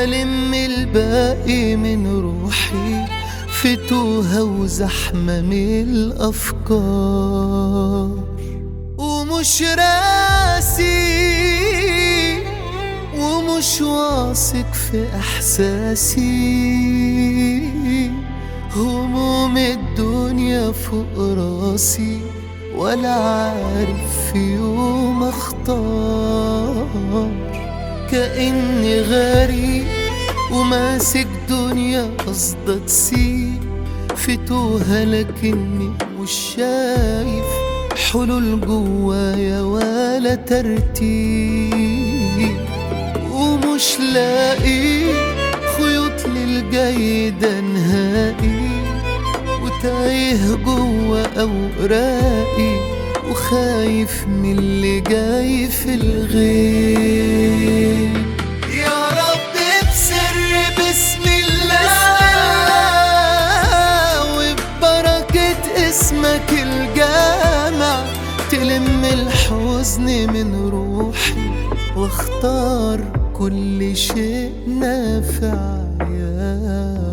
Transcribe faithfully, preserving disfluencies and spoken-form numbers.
والم الباقي من روحي في توهة وزحمة من الأفكار، ومش راسي ومش واثق في إحساسي، هموم الدنيا فوق راسي ولا عارف في يوم اختار. كأني غريب وماسك دنيا قصدها تسيب في توهة، لكني مش شايف حلول جوايا ولا ترتيب، ومش لاقي خيوط للجاي ده نهائي، وتايه جوا أوراقي وخايف من اللي جاي في الغيب. يا رب بسر بسم الله وببركة اسمك الجامع تلم الحزن من روحي واختار كل شيء نافع يا